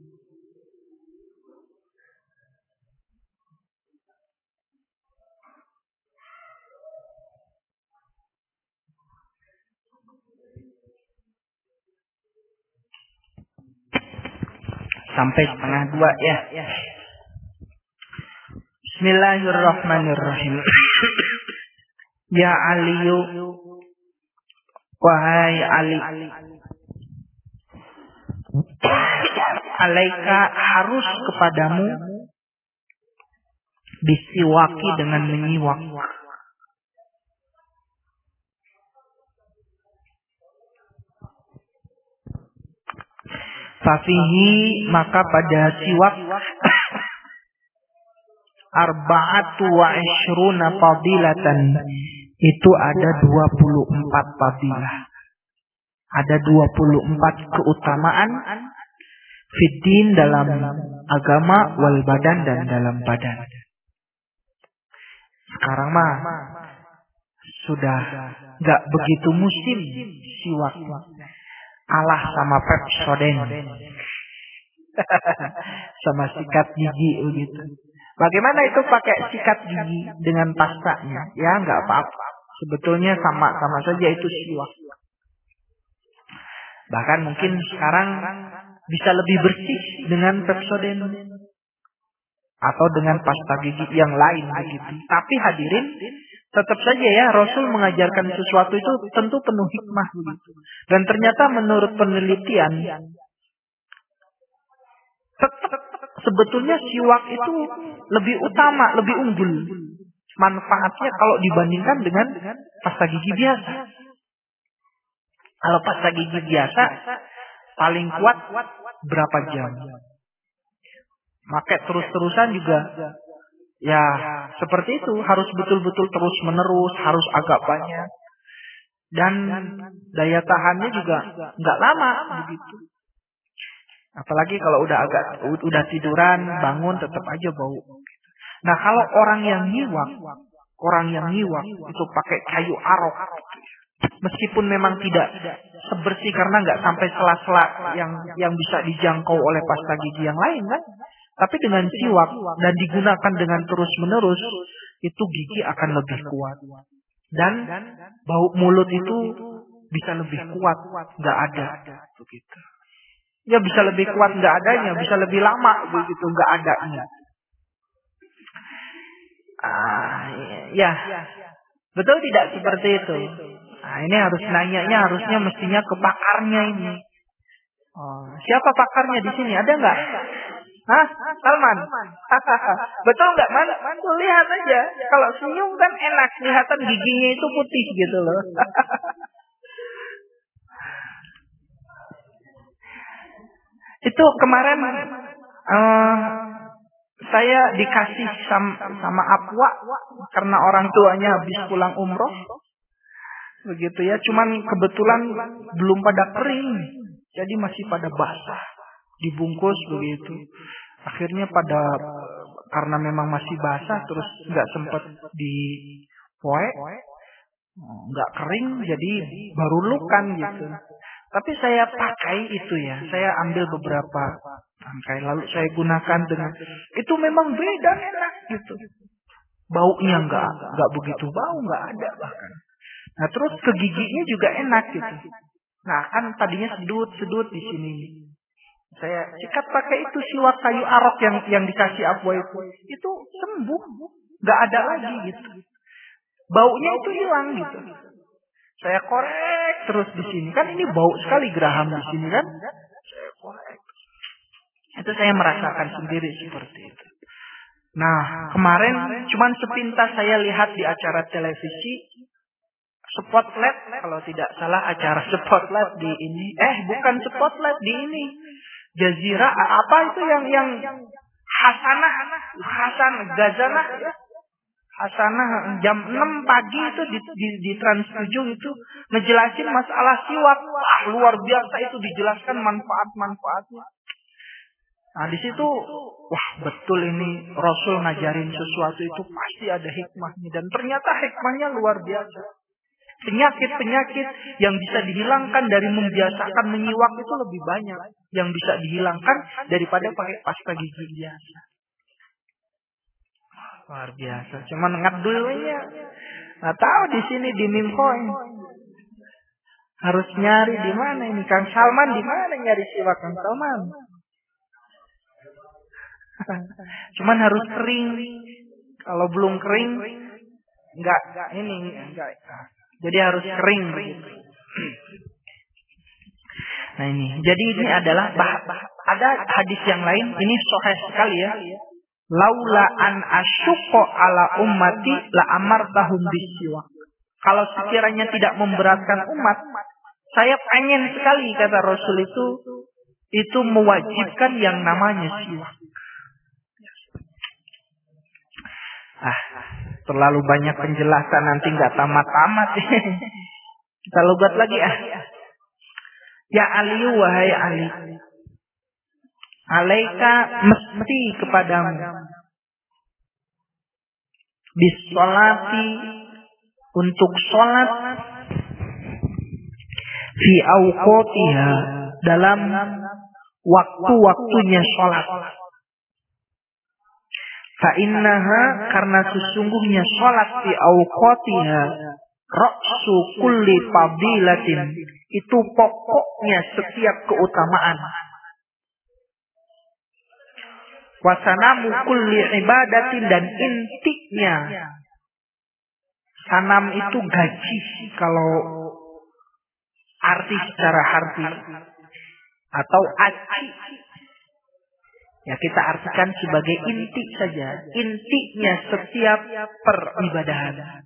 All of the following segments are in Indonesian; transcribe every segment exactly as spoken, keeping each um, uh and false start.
Sampai setengah dua ya. Bismillahirrahmanirrahim. Ya Aliyu, wahai Ali, alaika harus kepadamu bisiwaki dengan menyiwak. Fafihi maka pada siwak arba'atu wa ishruna fadilatan, itu ada dua puluh empat fadilah. Ada dua puluh empat keutamaan fiddin dalam agama, wal badan dan dalam badan. Sekarang mah sudah enggak begitu musim siwak. Kalah sama Pepsodent. Sama sikat gigi begitu. Bagaimana itu pakai sikat gigi dengan pastanya? Ya enggak apa-apa. Sebetulnya sama-sama saja itu siwak. Bahkan mungkin sekarang bisa lebih bersih dengan Pepsodent atau dengan pasta gigi yang lain begitu. Tapi hadirin, tetap saja ya Rasul mengajarkan sesuatu itu tentu penuh hikmah begitu. Dan ternyata menurut penelitian tetap sebetulnya siwak itu lebih utama, lebih unggul manfaatnya kalau dibandingkan dengan pasta gigi biasa. Kalau pasta gigi biasa paling kuat berapa jam? Pakai terus-terusan juga ya seperti itu, harus betul-betul terus menerus, harus agak banyak. Dan daya tahannya juga nggak lama begitu. Apalagi kalau udah agak udah tiduran, bangun tetap aja bau. Nah, kalau orang yang nyiwak, orang yang nyiwak itu pakai kayu arok. Meskipun memang tidak sebersih karena nggak sampai sela-sela yang yang bisa dijangkau oleh pasta gigi yang lain kan. Tapi dengan siwak dan digunakan dengan terus-menerus, itu gigi akan lebih kuat. Dan bau mulut itu bisa lebih kuat, nggak ada. Begitu. Ya bisa lebih kuat nggak adanya, bisa lebih lama begitu nggak adanya. Ah, ya, betul tidak seperti itu. Nah, ini harus nanyanya harusnya mestinya ke pakarnya ini. Oh, siapa pakarnya di sini? Ada nggak? Hah? Salman? Betul nggak, Man? Tuh, lihat aja. Kalau senyum kan enak, kelihatan giginya itu putih gitu loh. Itu kemarin uh, saya dikasih sama, sama Apwa karena orang tuanya habis pulang umroh. Begitu ya, cuman kebetulan belum pada kering. Jadi masih pada basah. Dibungkus begitu. Akhirnya pada karena memang masih basah terus nggak sempat dipoek, nggak kering, jadi baru lukan gitu. Tapi saya pakai itu ya, saya ambil beberapa tangkai lalu saya gunakan dengan itu memang beda enak gitu. Baunya nggak nggak begitu bau, nggak ada bahkan. Nah terus ke giginya juga enak gitu. Nah kan tadinya sedut-sedut di sini. Saya sikat pakai itu siwak kayu arok yang yang dikasih Abwa itu. Itu sembuh. Nggak ada lagi gitu. Baunya itu hilang gitu. Saya korek terus di sini. Kan ini bau sekali geraham di sini kan. Saya korek. Itu saya merasakan sendiri seperti itu. Nah kemarin cuman sepintas saya lihat di acara televisi. Spotlight, kalau tidak salah acara Spotlight di ini. Eh bukan Spotlight di ini. Jazira apa itu yang yang Hasanah, Hasan Gazanah ya. Hasanah jam enam pagi itu di, di, di Trans tujuh itu ngejelasin masalah siwak. Wah, luar biasa itu dijelaskan manfaat-manfaatnya. Nah, di situ wah, betul ini Rasul ngajarin sesuatu itu pasti ada hikmahnya dan ternyata hikmahnya luar biasa. Penyakit-penyakit yang bisa dihilangkan dari membiasakan menyiwak itu lebih banyak yang bisa dihilangkan daripada pakai pasta gigi biasa. Luar biasa. Cuman ngadul aja. Nggak tahu di sini di Mimpoin. Harus nyari di mana ini Kang Salman, di mana nyari siwak Kang Salman? Cuman harus kering. Kalau belum kering, enggak ini enggak. Jadi harus kering begitu. Nah ini, jadi ini adalah bah, bah, ada hadis yang lain. Ini sahih sekali ya. Laula an asyqa ala ummati la amartahum bisiwak. Kalau sekiranya tidak memberatkan umat, saya pengen sekali kata Rasul itu itu mewajibkan yang namanya siwak. Ah, terlalu banyak penjelasan nanti nggak tamat-tamat. Kita logat lagi ah. Ya Ali, wahai Ali, alaika mesti kepadamu bisolati untuk sholat fi awqatiha dalam waktu-waktunya sholat. Fa innaha karena sesungguhnya sholat fi awqatiha ra'su kulli fadilatin, itu pokoknya setiap keutamaan. Wasanamu kulli ibadatin, dan intinya sanam itu gaji kalau arti secara harfi, atau aci ya kita artikan sebagai inti saja, intinya setiap peribadahan.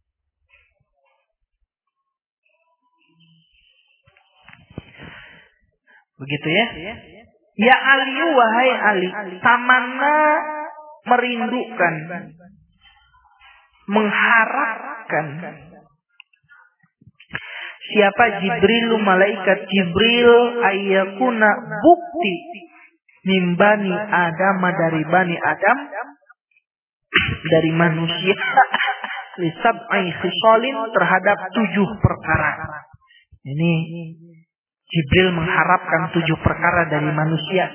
Begitu ya. Ya Ali, wahai Ali, tamanna merindukan, mengharapkan. Siapa Jibril, malaikat Jibril, ayyakuna bukti mimbani Adam, dari bani Adam, dari manusia, lisab'i khisalin, terhadap tujuh perkara. Ini Jibril mengharapkan tujuh perkara dari manusia.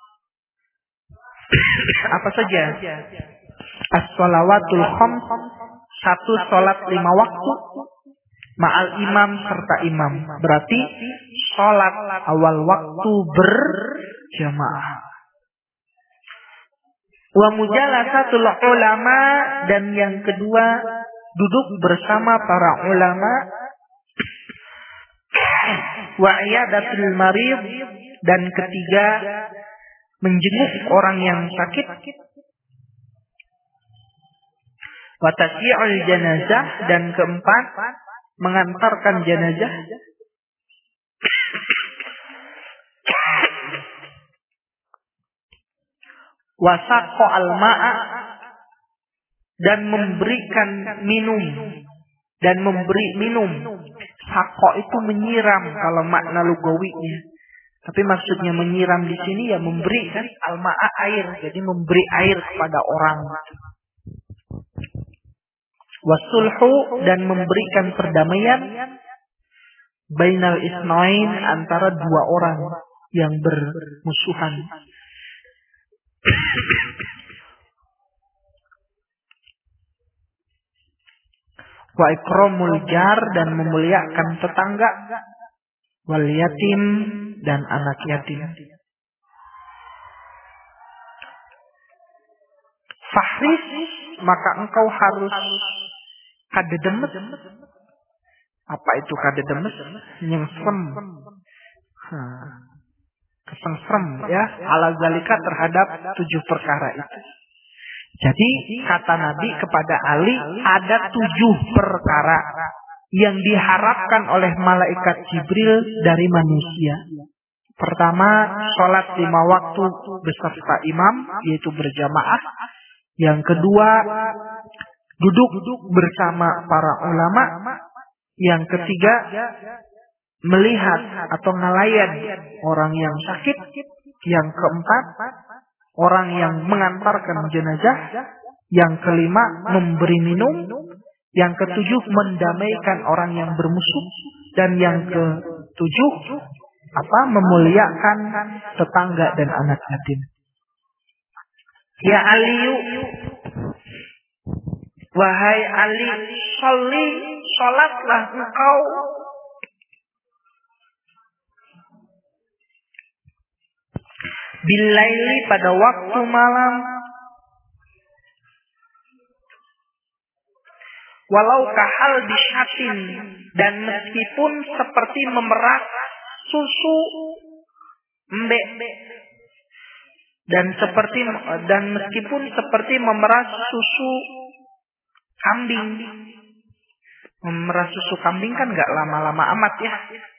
Apa saja? As-shalawatul khams, satu sholat lima waktu, ma'al imam serta imam. Berarti sholat awal waktu berjamaah. Wa mujalasatul ulama, dan yang kedua duduk bersama para ulama. Wa iyadatul marid, dan ketiga menjenguk orang yang sakit. Wa tasyi'ul janazah, dan keempat mengantarkan jenazah. Wa saqqa al-ma'a, dan memberikan minum, dan memberi minum. Saqqa itu menyiram kalau makna lugawinya. Tapi maksudnya menyiram di sini ya memberi kan, al-ma'a air, jadi memberi air kepada orang. Wasulhu, dan memberikan perdamaian bainal isnain, antara dua orang yang bermusuhan. Wa ikramul jar, dan memuliakan tetangga. Wal yatim, dan anak yatim. Fahris, maka engkau harus kadedemes. Apa itu kadedemes? Nyengsem, kesengsem ya, ala zalika, terhadap tujuh perkara itu. Jadi kata Nabi kepada Ali, ada tujuh perkara yang diharapkan oleh malaikat Jibril dari manusia. Pertama, sholat lima waktu beserta imam, yaitu berjamaah. Yang kedua, duduk bersama para ulama. Yang ketiga, melihat atau ngelayan orang yang sakit. Yang keempat, orang yang mengantarkan jenazah. Yang kelima, memberi minum. Yang ketujuh, mendamaikan orang yang bermusuh. Dan yang ketujuh, apa? Memuliakan tetangga dan anak yatim. Ya Aliyu, wahai Ali, sholli, sholatlah engkau bilaili, pada waktu malam, walau kahal bisyatin, dan meskipun seperti memerah susu embek, dan seperti dan meskipun seperti memerah susu kambing. Memerah susu kambing kan nggak lama-lama amat ya.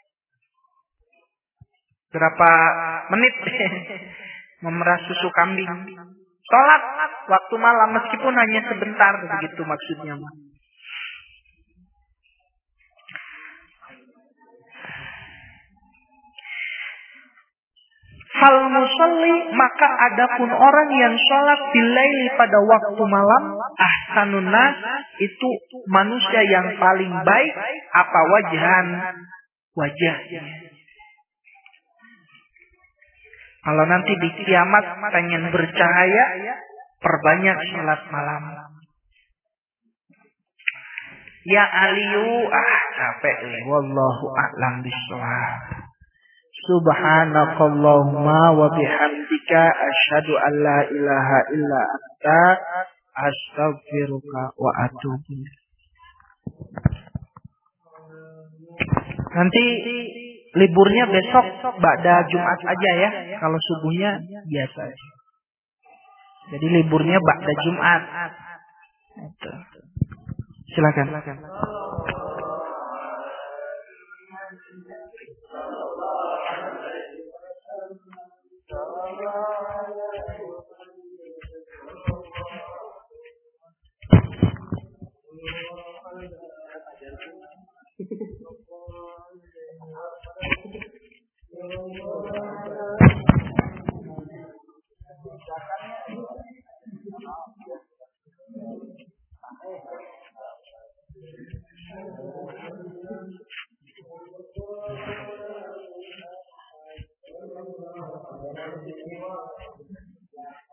Berapa menit memerah susu kambing. Sholat waktu malam meskipun hanya sebentar, begitu maksudnya. Fal musalli, maka adapun orang yang sholat bilaili pada waktu malam, ahsanun nas, itu manusia yang paling baik, apa wajhan, wajahnya. Kalau nanti di kiamat pengen bercahaya, perbanyak sholat malam. Ya Aliyu, ah capek nih. Wallahu a'lam bishawab. Subhanakallahumma wa bihamdika asyhadu an la ilaha illa anta astaghfiruka wa atubu. Nanti liburnya besok ba'da Jumat aja ya. Kalau subuhnya biasa aja. Jadi liburnya ba'da Jumat. Itu. Silakan.